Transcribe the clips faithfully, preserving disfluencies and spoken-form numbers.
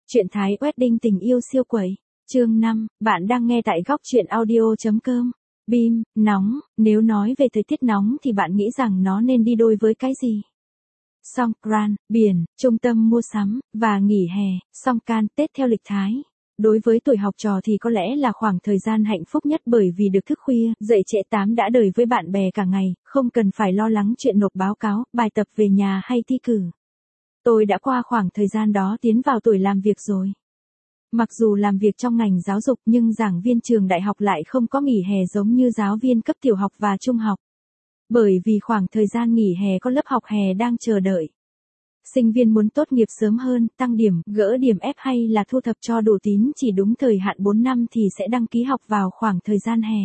Truyện Thái Wedding tình yêu siêu quẩy. Chương năm, bạn đang nghe tại góc truyện audio.com. Bim, nóng, nếu nói về thời tiết nóng thì bạn nghĩ rằng nó nên đi đôi với cái gì? Songkran, biển, trung tâm mua sắm, và nghỉ hè, Songkran, Tết theo lịch Thái. Đối với tuổi học trò thì có lẽ là khoảng thời gian hạnh phúc nhất bởi vì được thức khuya, dậy trễ tám đã đời với bạn bè cả ngày, không cần phải lo lắng chuyện nộp báo cáo, bài tập về nhà hay thi cử. Tôi đã qua khoảng thời gian đó tiến vào tuổi làm việc rồi. Mặc dù làm việc trong ngành giáo dục nhưng giảng viên trường đại học lại không có nghỉ hè giống như giáo viên cấp tiểu học và trung học. Bởi vì khoảng thời gian nghỉ hè có lớp học hè đang chờ đợi. Sinh viên muốn tốt nghiệp sớm hơn, tăng điểm, gỡ điểm ép hay là thu thập cho đủ tín chỉ đúng thời hạn bốn năm thì sẽ đăng ký học vào khoảng thời gian hè.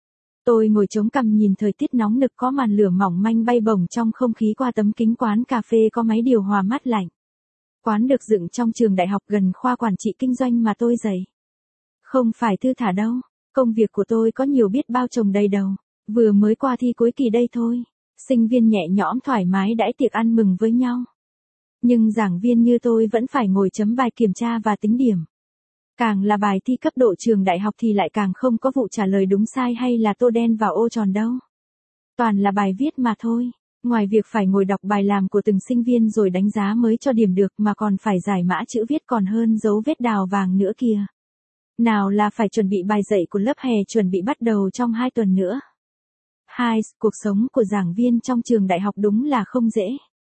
Tôi ngồi chống cằm nhìn thời tiết nóng nực có màn lửa mỏng manh bay bổng trong không khí qua tấm kính quán cà phê có máy điều hòa mát lạnh. Quán được dựng trong trường đại học gần khoa quản trị kinh doanh mà tôi dạy. Không phải thư thả đâu, công việc của tôi có nhiều biết bao chồng đầy đầu, vừa mới qua thi cuối kỳ đây thôi. Sinh viên nhẹ nhõm thoải mái đãi tiệc ăn mừng với nhau. Nhưng giảng viên như tôi vẫn phải ngồi chấm bài kiểm tra và tính điểm. Càng là bài thi cấp độ trường đại học thì lại càng không có vụ trả lời đúng sai hay là tô đen vào ô tròn đâu. Toàn là bài viết mà thôi. Ngoài việc phải ngồi đọc bài làm của từng sinh viên rồi đánh giá mới cho điểm được mà còn phải giải mã chữ viết còn hơn dấu vết đào vàng nữa kìa. Nào là phải chuẩn bị bài dạy của lớp hè chuẩn bị bắt đầu trong hai tuần nữa. Hai, cuộc sống của giảng viên trong trường đại học đúng là không dễ.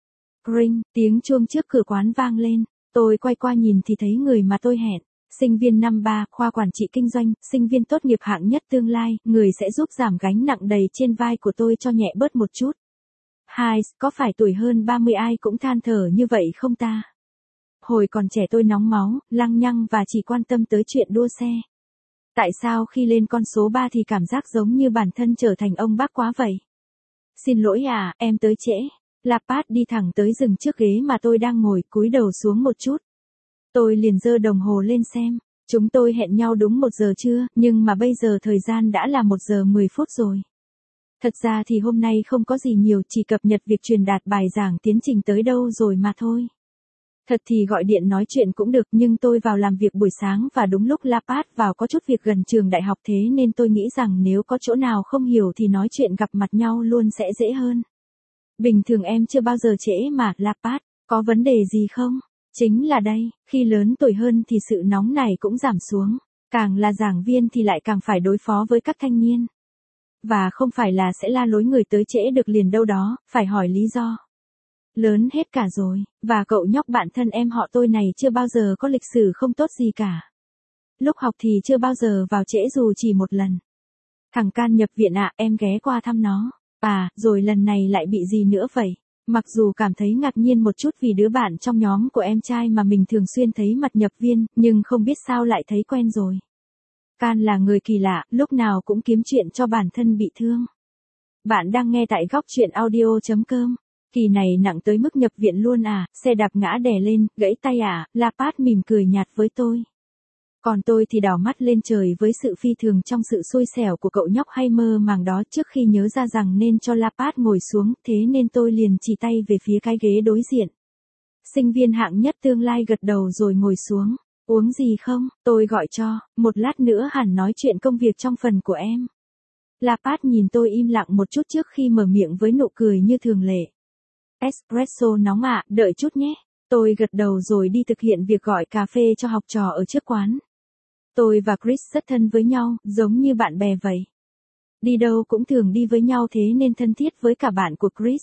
Ring, tiếng chuông trước cửa quán vang lên. Tôi quay qua nhìn thì thấy người mà tôi hẹn. Sinh viên năm ba, khoa quản trị kinh doanh, sinh viên tốt nghiệp hạng nhất tương lai, người sẽ giúp giảm gánh nặng đầy trên vai của tôi cho nhẹ bớt một chút. Hai, có phải tuổi hơn ba mươi ai cũng than thở như vậy không ta? Hồi còn trẻ tôi nóng máu, lăng nhăng và chỉ quan tâm tới chuyện đua xe. Tại sao khi lên con số ba thì cảm giác giống như bản thân trở thành ông bác quá vậy? Xin lỗi à, em tới trễ. Lapat đi thẳng tới dừng trước ghế mà tôi đang ngồi, cúi đầu xuống một chút. Tôi liền giơ đồng hồ lên xem. Chúng tôi hẹn nhau đúng một giờ trưa, nhưng mà bây giờ thời gian đã là một giờ mười phút rồi. Thật ra thì hôm nay không có gì nhiều, chỉ cập nhật việc truyền đạt bài giảng tiến trình tới đâu rồi mà thôi. Thật thì gọi điện nói chuyện cũng được nhưng tôi vào làm việc buổi sáng và đúng lúc Lapat vào có chút việc gần trường đại học thế nên tôi nghĩ rằng nếu có chỗ nào không hiểu thì nói chuyện gặp mặt nhau luôn sẽ dễ hơn. Bình thường em chưa bao giờ trễ mà, Lapat, có vấn đề gì không? Chính là đây, khi lớn tuổi hơn thì sự nóng này cũng giảm xuống, càng là giảng viên thì lại càng phải đối phó với các thanh niên. Và không phải là sẽ la lối người tới trễ được liền đâu đó, phải hỏi lý do. Lớn hết cả rồi, và cậu nhóc bạn thân em họ tôi này chưa bao giờ có lịch sử không tốt gì cả. Lúc học thì chưa bao giờ vào trễ dù chỉ một lần. Thằng Can nhập viện ạ, à, em ghé qua thăm nó. À, rồi lần này lại bị gì nữa vậy? Mặc dù cảm thấy ngạc nhiên một chút vì đứa bạn trong nhóm của em trai mà mình thường xuyên thấy mặt nhập viên, nhưng không biết sao lại thấy quen rồi. Can là người kỳ lạ, lúc nào cũng kiếm chuyện cho bản thân bị thương. Bạn đang nghe tại góc truyện audio.com. Kỳ này nặng tới mức nhập viện luôn à, xe đạp ngã đè lên, gãy tay à, Lapat mỉm cười nhạt với tôi. Còn tôi thì đảo mắt lên trời với sự phi thường trong sự xui xẻo của cậu nhóc hay mơ màng đó trước khi nhớ ra rằng nên cho Lapat ngồi xuống, thế nên tôi liền chỉ tay về phía cái ghế đối diện. Sinh viên hạng nhất tương lai gật đầu rồi ngồi xuống. Uống gì không? Tôi gọi cho, một lát nữa hẳn nói chuyện công việc trong phần của em. Lapat nhìn tôi im lặng một chút trước khi mở miệng với nụ cười như thường lệ. Espresso nóng ạ, à, đợi chút nhé. Tôi gật đầu rồi đi thực hiện việc gọi cà phê cho học trò ở trước quán. Tôi và Chris rất thân với nhau, giống như bạn bè vậy. Đi đâu cũng thường đi với nhau thế nên thân thiết với cả bạn của Chris.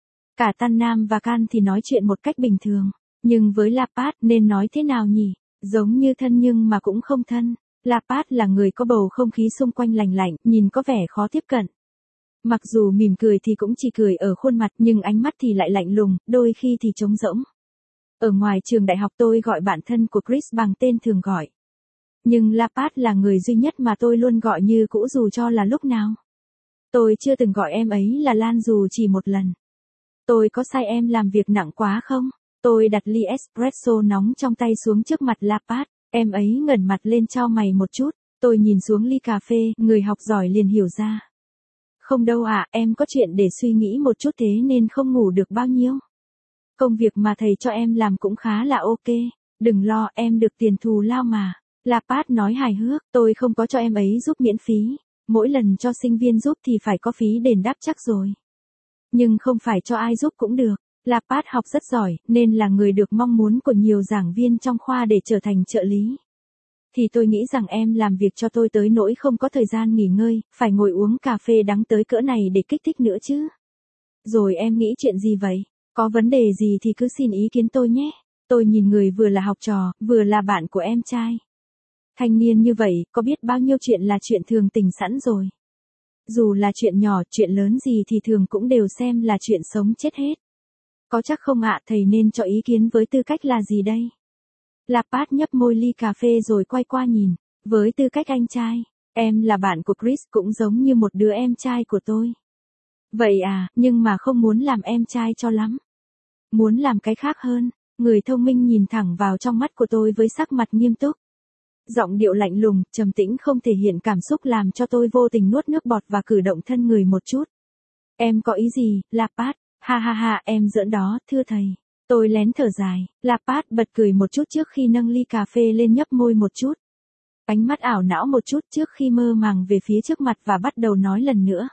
Cả Tan Nam và Can thì nói chuyện một cách bình thường. Nhưng với Lapat nên nói thế nào nhỉ? Giống như thân nhưng mà cũng không thân. Lapat là người có bầu không khí xung quanh lành lạnh, nhìn có vẻ khó tiếp cận. Mặc dù mỉm cười thì cũng chỉ cười ở khuôn mặt nhưng ánh mắt thì lại lạnh lùng, đôi khi thì trống rỗng. Ở ngoài trường đại học tôi gọi bạn thân của Chris bằng tên thường gọi. Nhưng Lapat là người duy nhất mà tôi luôn gọi như cũ dù cho là lúc nào. Tôi chưa từng gọi em ấy là Lan dù chỉ một lần. Tôi có sai em làm việc nặng quá không? Tôi đặt ly espresso nóng trong tay xuống trước mặt Lapat, em ấy ngẩng mặt lên chau mày một chút, tôi nhìn xuống ly cà phê, người học giỏi liền hiểu ra. Không đâu ạ, à, em có chuyện để suy nghĩ một chút thế nên không ngủ được bao nhiêu. Công việc mà thầy cho em làm cũng khá là ok. Đừng lo, em được tiền thù lao mà. Lapat nói hài hước, tôi không có cho em ấy giúp miễn phí. Mỗi lần cho sinh viên giúp thì phải có phí đền đáp chắc rồi. Nhưng không phải cho ai giúp cũng được. Lapat học rất giỏi, nên là người được mong muốn của nhiều giảng viên trong khoa để trở thành trợ lý. Thì tôi nghĩ rằng em làm việc cho tôi tới nỗi không có thời gian nghỉ ngơi, phải ngồi uống cà phê đắng tới cỡ này để kích thích nữa chứ. Rồi em nghĩ chuyện gì vậy? Có vấn đề gì thì cứ xin ý kiến tôi nhé. Tôi nhìn người vừa là học trò, vừa là bạn của em trai. Thanh niên như vậy, có biết bao nhiêu chuyện là chuyện thường tình sẵn rồi. Dù là chuyện nhỏ, chuyện lớn gì thì thường cũng đều xem là chuyện sống chết hết. Có chắc không ạ, thầy nên cho ý kiến với tư cách là gì đây? Lapat nhấp môi ly cà phê rồi quay qua nhìn. Với tư cách anh trai, em là bạn của Chris cũng giống như một đứa em trai của tôi. Vậy à, nhưng mà không muốn làm em trai cho lắm. Muốn làm cái khác hơn. Người thông minh nhìn thẳng vào trong mắt của tôi với sắc mặt nghiêm túc. Giọng điệu lạnh lùng, trầm tĩnh không thể hiện cảm xúc làm cho tôi vô tình nuốt nước bọt và cử động thân người một chút. Em có ý gì, Lapat? Ha ha ha, em giỡn đó, thưa thầy. Tôi lén thở dài, Lapat bật cười một chút trước khi nâng ly cà phê lên nhấp môi một chút. Ánh mắt ảo não một chút trước khi mơ màng về phía trước mặt và bắt đầu nói lần nữa.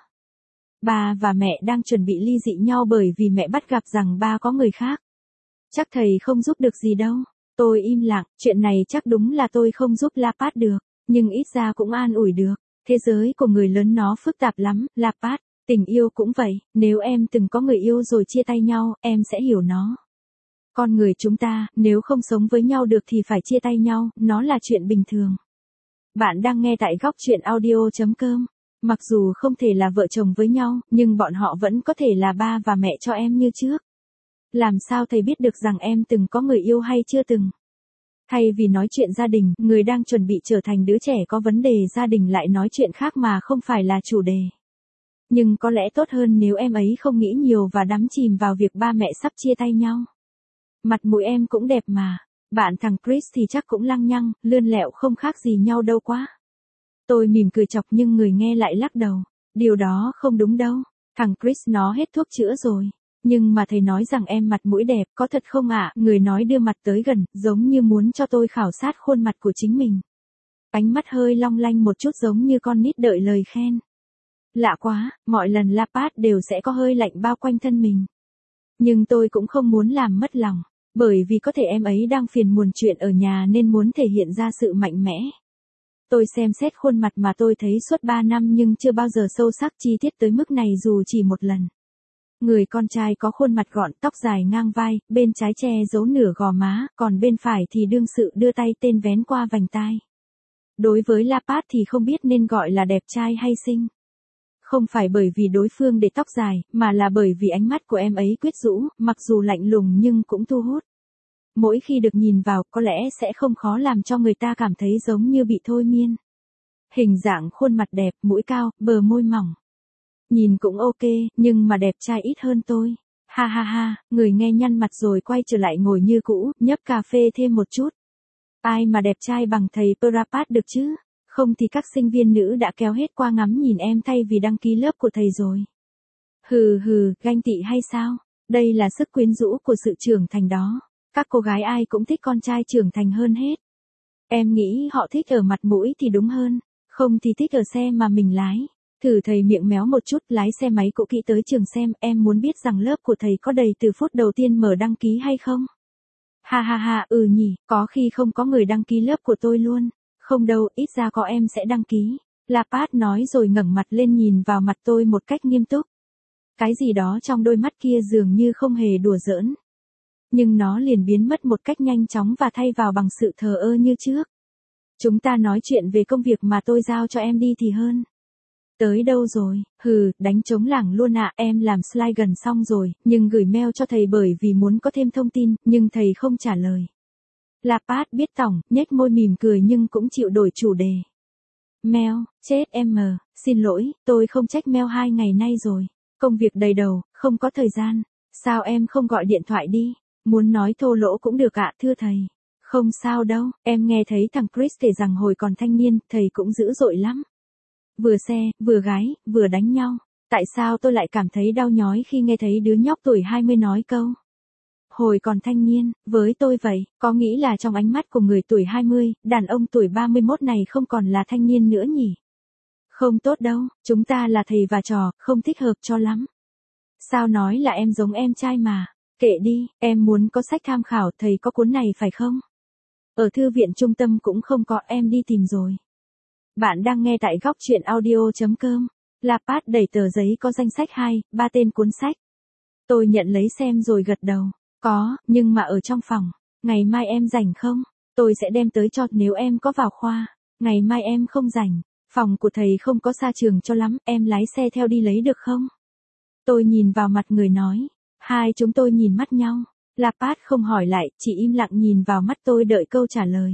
Ba và mẹ đang chuẩn bị ly dị nhau bởi vì mẹ bắt gặp rằng ba có người khác. Chắc thầy không giúp được gì đâu. Tôi im lặng, chuyện này chắc đúng là tôi không giúp Lapat được, nhưng ít ra cũng an ủi được. Thế giới của người lớn nó phức tạp lắm, Lapat. Tình yêu cũng vậy, nếu em từng có người yêu rồi chia tay nhau, em sẽ hiểu nó. Con người chúng ta, nếu không sống với nhau được thì phải chia tay nhau, nó là chuyện bình thường. Bạn đang nghe tại góc truyện audio chấm com. Mặc dù không thể là vợ chồng với nhau, nhưng bọn họ vẫn có thể là ba và mẹ cho em như trước. Làm sao thầy biết được rằng em từng có người yêu hay chưa từng? Thay vì nói chuyện gia đình, người đang chuẩn bị trở thành đứa trẻ có vấn đề gia đình lại nói chuyện khác mà không phải là chủ đề. Nhưng có lẽ tốt hơn nếu em ấy không nghĩ nhiều và đắm chìm vào việc ba mẹ sắp chia tay nhau. Mặt mũi em cũng đẹp mà. Bạn thằng Chris thì chắc cũng lăng nhăng, lươn lẹo không khác gì nhau đâu quá. Tôi mỉm cười chọc nhưng người nghe lại lắc đầu. Điều đó không đúng đâu. Thằng Chris nó hết thuốc chữa rồi. Nhưng mà thầy nói rằng em mặt mũi đẹp, có thật không ạ? Người nói đưa mặt tới gần, giống như muốn cho tôi khảo sát khuôn mặt của chính mình. Ánh mắt hơi long lanh một chút giống như con nít đợi lời khen. Lạ quá, mọi lần Lapat đều sẽ có hơi lạnh bao quanh thân mình. Nhưng tôi cũng không muốn làm mất lòng, bởi vì có thể em ấy đang phiền muộn chuyện ở nhà nên muốn thể hiện ra sự mạnh mẽ. Tôi xem xét khuôn mặt mà tôi thấy suốt ba năm nhưng chưa bao giờ sâu sắc chi tiết tới mức này dù chỉ một lần. Người con trai có khuôn mặt gọn, tóc dài ngang vai, bên trái che giấu nửa gò má, còn bên phải thì đương sự đưa tay tên vén qua vành tai. Đối với Lapat thì không biết nên gọi là đẹp trai hay xinh. Không phải bởi vì đối phương để tóc dài, mà là bởi vì ánh mắt của em ấy quyến rũ, mặc dù lạnh lùng nhưng cũng thu hút. Mỗi khi được nhìn vào, có lẽ sẽ không khó làm cho người ta cảm thấy giống như bị thôi miên. Hình dạng khuôn mặt đẹp, mũi cao, bờ môi mỏng. Nhìn cũng ok, nhưng mà đẹp trai ít hơn tôi. Ha ha ha, người nghe nhăn mặt rồi quay trở lại ngồi như cũ, nhấp cà phê thêm một chút. Ai mà đẹp trai bằng thầy Prapat được chứ? Không thì các sinh viên nữ đã kéo hết qua ngắm nhìn em thay vì đăng ký lớp của thầy rồi. Hừ hừ, ganh tị hay sao? Đây là sức quyến rũ của sự trưởng thành đó. Các cô gái ai cũng thích con trai trưởng thành hơn hết. Em nghĩ họ thích ở mặt mũi thì đúng hơn, không thì thích ở xe mà mình lái. Thử thầy miệng méo một chút lái xe máy cũ kỹ tới trường xem, em muốn biết rằng lớp của thầy có đầy từ phút đầu tiên mở đăng ký hay không? Ha ha ha, ừ nhỉ, có khi không có người đăng ký lớp của tôi luôn. Không đâu, ít ra có em sẽ đăng ký. Lapat nói rồi ngẩng mặt lên nhìn vào mặt tôi một cách nghiêm túc. Cái gì đó trong đôi mắt kia dường như không hề đùa giỡn. Nhưng nó liền biến mất một cách nhanh chóng và thay vào bằng sự thờ ơ như trước. Chúng ta nói chuyện về công việc mà tôi giao cho em đi thì hơn. Tới đâu rồi? Hừ, đánh trống lảng luôn ạ, à. Em làm slide gần xong rồi, nhưng gửi mail cho thầy bởi vì muốn có thêm thông tin, nhưng thầy không trả lời. Lapat biết tỏng, nhếch môi mỉm cười nhưng cũng chịu đổi chủ đề. Mail, chết em mờ, xin lỗi, tôi không check mail hai ngày nay rồi. Công việc đầy đầu, không có thời gian. Sao em không gọi điện thoại đi? Muốn nói thô lỗ cũng được ạ, thưa thầy. Không sao đâu, em nghe thấy thằng Chris kể rằng hồi còn thanh niên, thầy cũng dữ dội lắm. Vừa xe, vừa gái, vừa đánh nhau. Tại sao tôi lại cảm thấy đau nhói khi nghe thấy đứa nhóc tuổi hai mươi nói câu Hồi còn thanh niên, với tôi vậy, có nghĩ là trong ánh mắt của người tuổi hai mươi, đàn ông tuổi ba mươi mốt này không còn là thanh niên nữa nhỉ? Không tốt đâu, chúng ta là thầy và trò, không thích hợp cho lắm. Sao nói là em giống em trai mà, kệ đi, em muốn có sách tham khảo, thầy có cuốn này phải không? Ở thư viện trung tâm cũng không có, em đi tìm rồi. Bạn đang nghe tại góc truyện audio.com. Lapat đẩy tờ giấy có danh sách hai, ba tên cuốn sách. Tôi nhận lấy xem rồi gật đầu. Có, nhưng mà ở trong phòng. Ngày mai em rảnh không? Tôi sẽ đem tới cho nếu em có vào khoa. Ngày mai em không rảnh. Phòng của thầy không có xa trường cho lắm, em lái xe theo đi lấy được không? Tôi nhìn vào mặt người nói. Hai chúng tôi nhìn mắt nhau. Lapat không hỏi lại, chỉ im lặng nhìn vào mắt tôi đợi câu trả lời.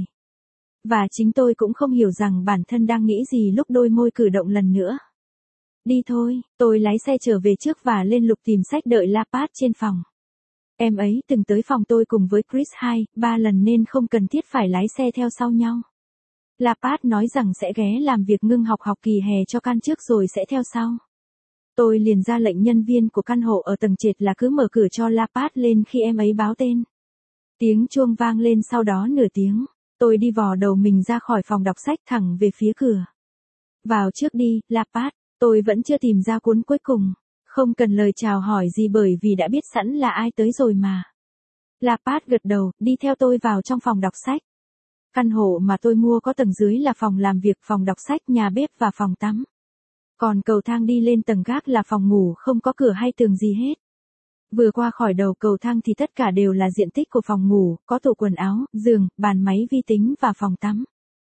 Và chính tôi cũng không hiểu rằng bản thân đang nghĩ gì lúc đôi môi cử động lần nữa. Đi thôi, tôi lái xe trở về trước và lên lục tìm sách đợi Lapat trên phòng. Em ấy từng tới phòng tôi cùng với Chris hai, ba lần nên không cần thiết phải lái xe theo sau nhau. Lapat nói rằng sẽ ghé làm việc ngưng học học kỳ hè cho căn trước rồi sẽ theo sau. Tôi liền ra lệnh nhân viên của căn hộ ở tầng trệt là cứ mở cửa cho Lapat lên khi em ấy báo tên. Tiếng chuông vang lên sau đó nửa tiếng. Tôi đi vò đầu mình ra khỏi phòng đọc sách thẳng về phía cửa. Vào trước đi, Lapat, tôi vẫn chưa tìm ra cuốn cuối cùng. Không cần lời chào hỏi gì bởi vì đã biết sẵn là ai tới rồi mà. Lapat gật đầu, đi theo tôi vào trong phòng đọc sách. Căn hộ mà tôi mua có tầng dưới là phòng làm việc, phòng đọc sách, nhà bếp và phòng tắm. Còn cầu thang đi lên tầng gác là phòng ngủ không có cửa hay tường gì hết. Vừa qua khỏi đầu cầu thang thì tất cả đều là diện tích của phòng ngủ, có tủ quần áo, giường, bàn máy vi tính và phòng tắm.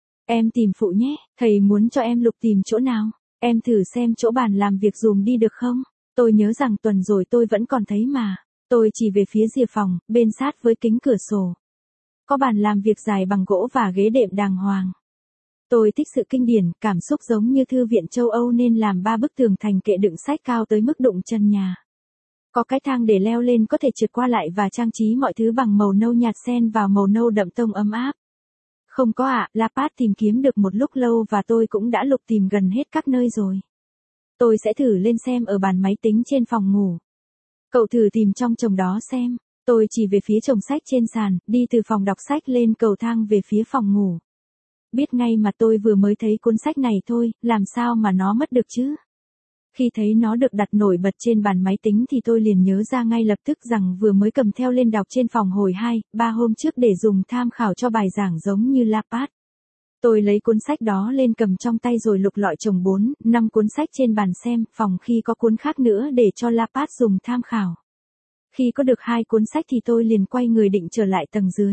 Em tìm phụ nhé, thầy muốn cho em lục tìm chỗ nào, em thử xem chỗ bàn làm việc dùm đi được không? Tôi nhớ rằng tuần rồi tôi vẫn còn thấy mà. Tôi chỉ về phía rìa phòng, bên sát với kính cửa sổ. Có bàn làm việc dài bằng gỗ và ghế đệm đàng hoàng. Tôi thích sự kinh điển, cảm xúc giống như thư viện châu Âu nên làm ba bức tường thành kệ đựng sách cao tới mức đụng chân nhà. Có cái thang để leo lên có thể trượt qua lại và trang trí mọi thứ bằng màu nâu nhạt xen vào màu nâu đậm tông ấm áp. Không có ạ, à, Lapat tìm kiếm được một lúc lâu và tôi cũng đã lục tìm gần hết các nơi rồi. Tôi sẽ thử lên xem ở bàn máy tính trên phòng ngủ. Cậu thử tìm trong chồng đó xem. Tôi chỉ về phía chồng sách trên sàn, đi từ phòng đọc sách lên cầu thang về phía phòng ngủ. Biết ngay mà tôi vừa mới thấy cuốn sách này thôi, làm sao mà nó mất được chứ? Khi thấy nó được đặt nổi bật trên bàn máy tính thì tôi liền nhớ ra ngay lập tức rằng vừa mới cầm theo lên đọc trên phòng hồi hai, ba hôm trước để dùng tham khảo cho bài giảng giống như Lapat. Tôi lấy cuốn sách đó lên cầm trong tay rồi lục lọi chồng bốn, năm cuốn sách trên bàn xem, phòng khi có cuốn khác nữa để cho Lapat dùng tham khảo. Khi có được hai cuốn sách thì tôi liền quay người định trở lại tầng dưới.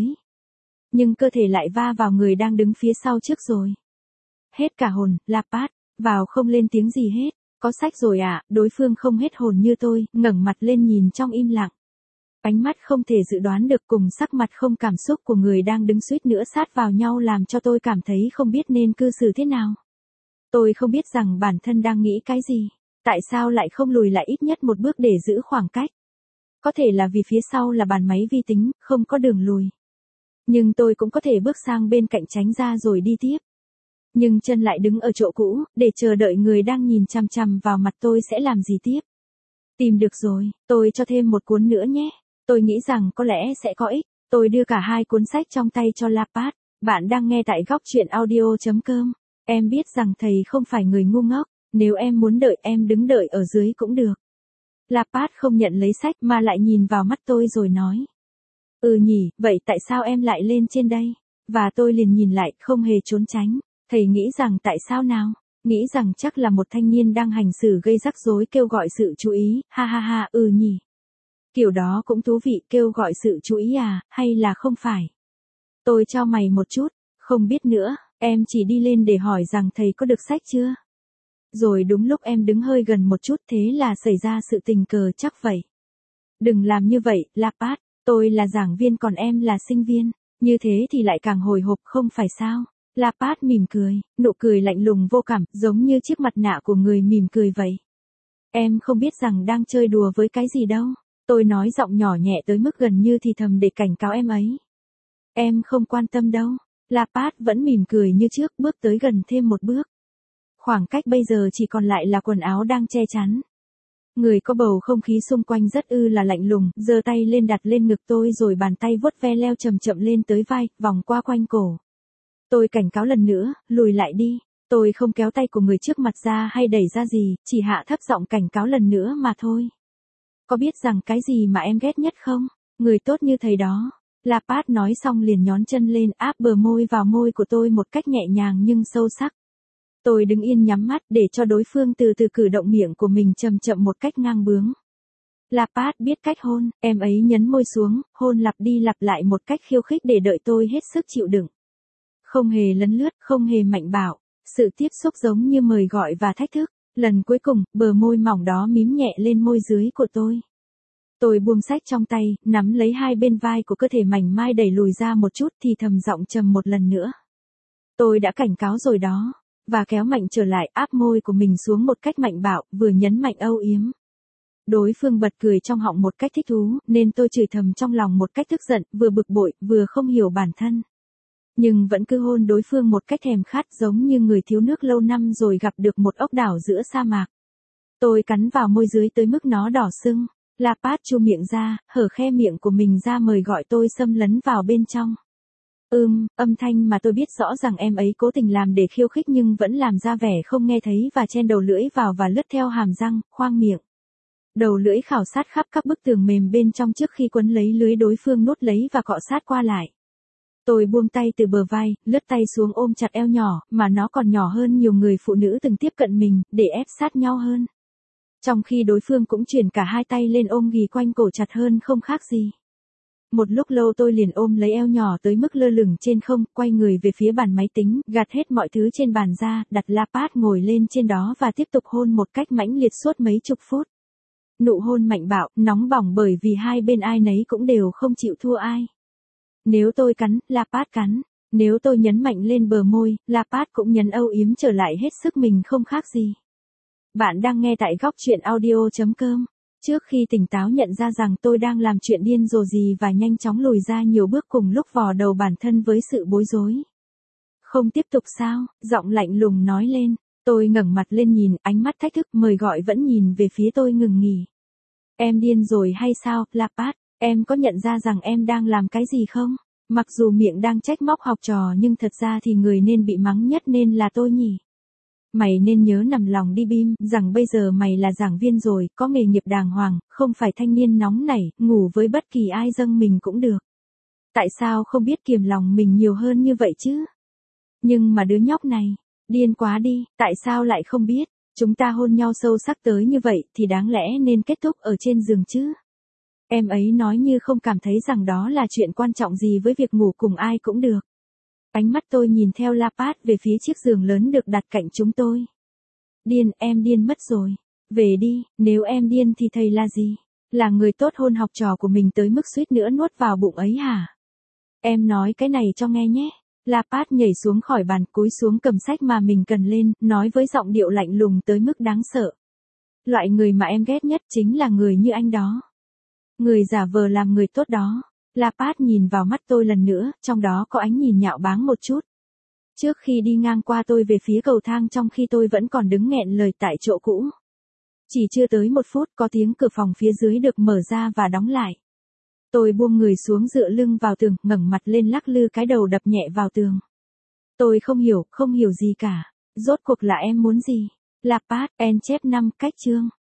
Nhưng cơ thể lại va vào người đang đứng phía sau trước rồi. Hết cả hồn, Lapat, vào không lên tiếng gì hết. Có sách rồi à, đối phương không hết hồn như tôi, ngẩng mặt lên nhìn trong im lặng. Ánh mắt không thể dự đoán được cùng sắc mặt không cảm xúc của người đang đứng suýt nữa sát vào nhau làm cho tôi cảm thấy không biết nên cư xử thế nào. Tôi không biết rằng bản thân đang nghĩ cái gì. Tại sao lại không lùi lại ít nhất một bước để giữ khoảng cách? Có thể là vì phía sau là bàn máy vi tính, không có đường lùi. Nhưng tôi cũng có thể bước sang bên cạnh tránh ra rồi đi tiếp. Nhưng chân lại đứng ở chỗ cũ, để chờ đợi người đang nhìn chằm chằm vào mặt tôi sẽ làm gì tiếp. Tìm được rồi, tôi cho thêm một cuốn nữa nhé. Tôi nghĩ rằng có lẽ sẽ có ích. Tôi đưa cả hai cuốn sách trong tay cho Lapat. Bạn đang nghe tại góc truyện audio.com. Em biết rằng thầy không phải người ngu ngốc. Nếu em muốn đợi em đứng đợi ở dưới cũng được. Lapat không nhận lấy sách mà lại nhìn vào mắt tôi rồi nói. Ừ nhỉ, vậy tại sao em lại lên trên đây? Và tôi liền nhìn lại, không hề trốn tránh. Thầy nghĩ rằng tại sao nào? Nghĩ rằng chắc là một thanh niên đang hành xử gây rắc rối kêu gọi sự chú ý, ha ha ha, ừ nhỉ. Kiểu đó cũng thú vị, kêu gọi sự chú ý à, hay là không phải? Tôi chau mày một chút, không biết nữa, em chỉ đi lên để hỏi rằng thầy có được sách chưa? Rồi đúng lúc em đứng hơi gần một chút thế là xảy ra sự tình cờ chắc vậy. Đừng làm như vậy, Lapat, tôi là giảng viên còn em là sinh viên, như thế thì lại càng hồi hộp không phải sao? Lapat mỉm cười, nụ cười lạnh lùng vô cảm, giống như chiếc mặt nạ của người mỉm cười vậy. Em không biết rằng đang chơi đùa với cái gì đâu. Tôi nói giọng nhỏ nhẹ tới mức gần như thì thầm để cảnh cáo em ấy. Em không quan tâm đâu. Lapat vẫn mỉm cười như trước, bước tới gần thêm một bước. Khoảng cách bây giờ chỉ còn lại là quần áo đang che chắn. Người có bầu không khí xung quanh rất ư là lạnh lùng, giơ tay lên đặt lên ngực tôi rồi bàn tay vuốt ve leo chậm chậm lên tới vai, vòng qua quanh cổ. Tôi cảnh cáo lần nữa, lùi lại đi. Tôi không kéo tay của người trước mặt ra hay đẩy ra gì, chỉ hạ thấp giọng cảnh cáo lần nữa mà thôi. Có biết rằng cái gì mà em ghét nhất không? Người tốt như thầy đó. Lapat nói xong liền nhón chân lên áp bờ môi vào môi của tôi một cách nhẹ nhàng nhưng sâu sắc. Tôi đứng yên nhắm mắt để cho đối phương từ từ cử động miệng của mình chậm chậm một cách ngang bướng. Lapat biết cách hôn, em ấy nhấn môi xuống, hôn lặp đi lặp lại một cách khiêu khích để đợi tôi hết sức chịu đựng. Không hề lấn lướt, không hề mạnh bạo, sự tiếp xúc giống như mời gọi và thách thức. Lần cuối cùng, bờ môi mỏng đó mím nhẹ lên môi dưới của tôi. Tôi buông sách trong tay, nắm lấy hai bên vai của cơ thể mảnh mai đẩy lùi ra một chút thì thầm giọng trầm một lần nữa. Tôi đã cảnh cáo rồi đó. Và kéo mạnh trở lại áp môi của mình xuống một cách mạnh bạo, vừa nhấn mạnh âu yếm. Đối phương bật cười trong họng một cách thích thú, nên tôi chửi thầm trong lòng một cách tức giận, vừa bực bội, vừa không hiểu bản thân. Nhưng vẫn cứ hôn đối phương một cách thèm khát giống như người thiếu nước lâu năm rồi gặp được một ốc đảo giữa sa mạc. Tôi cắn vào môi dưới tới mức nó đỏ sưng. Lapat chu miệng ra, hở khe miệng của mình ra mời gọi tôi xâm lấn vào bên trong. Ừm, âm thanh mà tôi biết rõ rằng em ấy cố tình làm để khiêu khích nhưng vẫn làm ra vẻ không nghe thấy và chen đầu lưỡi vào và lướt theo hàm răng, khoang miệng. Đầu lưỡi khảo sát khắp các bức tường mềm bên trong trước khi quấn lấy lưới đối phương nuốt lấy và cọ sát qua lại. Tôi buông tay từ bờ vai, lướt tay xuống ôm chặt eo nhỏ, mà nó còn nhỏ hơn nhiều người phụ nữ từng tiếp cận mình, để ép sát nhau hơn. Trong khi đối phương cũng chuyển cả hai tay lên ôm ghì quanh cổ chặt hơn không khác gì. Một lúc lâu tôi liền ôm lấy eo nhỏ tới mức lơ lửng trên không, quay người về phía bàn máy tính, gạt hết mọi thứ trên bàn ra, đặt Lapat ngồi lên trên đó và tiếp tục hôn một cách mãnh liệt suốt mấy chục phút. Nụ hôn mạnh bạo, nóng bỏng bởi vì hai bên ai nấy cũng đều không chịu thua ai. Nếu tôi cắn, Lapat cắn. Nếu tôi nhấn mạnh lên bờ môi, Lapat cũng nhấn âu yếm trở lại hết sức mình không khác gì. Bạn đang nghe tại góc truyện audio chấm com. Trước khi tỉnh táo nhận ra rằng tôi đang làm chuyện điên rồ gì và nhanh chóng lùi ra nhiều bước cùng lúc vò đầu bản thân với sự bối rối. Không tiếp tục sao? Giọng lạnh lùng nói lên. Tôi ngẩng mặt lên nhìn, ánh mắt thách thức mời gọi vẫn nhìn về phía tôi ngừng nghỉ. Em điên rồi hay sao, Lapat? Em có nhận ra rằng em đang làm cái gì không? Mặc dù miệng đang trách móc học trò nhưng thật ra thì người nên bị mắng nhất nên là tôi nhỉ. Mày nên nhớ nằm lòng đi Bim, rằng bây giờ mày là giảng viên rồi, có nghề nghiệp đàng hoàng, không phải thanh niên nóng nảy, ngủ với bất kỳ ai dâng mình cũng được. Tại sao không biết kiềm lòng mình nhiều hơn như vậy chứ? Nhưng mà đứa nhóc này, điên quá đi, tại sao lại không biết? Chúng ta hôn nhau sâu sắc tới như vậy thì đáng lẽ nên kết thúc ở trên giường chứ? Em ấy nói như không cảm thấy rằng đó là chuyện quan trọng gì với việc ngủ cùng ai cũng được. Ánh mắt tôi nhìn theo Lapat về phía chiếc giường lớn được đặt cạnh chúng tôi. Điên, em điên mất rồi. Về đi, nếu em điên thì thầy là gì? Là người tốt hôn học trò của mình tới mức suýt nữa nuốt vào bụng ấy hả? Em nói cái này cho nghe nhé. Lapat nhảy xuống khỏi bàn, cúi xuống cầm sách mà mình cần lên, nói với giọng điệu lạnh lùng tới mức đáng sợ. Loại người mà em ghét nhất chính là người như anh đó. Người giả vờ làm người tốt đó. Lapat nhìn vào mắt tôi lần nữa, trong đó có ánh nhìn nhạo báng một chút. Trước khi đi ngang qua tôi về phía cầu thang trong khi tôi vẫn còn đứng nghẹn lời tại chỗ cũ. Chỉ chưa tới một phút có tiếng cửa phòng phía dưới được mở ra và đóng lại. Tôi buông người xuống dựa lưng vào tường, ngẩng mặt lên lắc lư cái đầu đập nhẹ vào tường. Tôi không hiểu, không hiểu gì cả. Rốt cuộc là em muốn gì? Lapat, en chép năm, cách chương.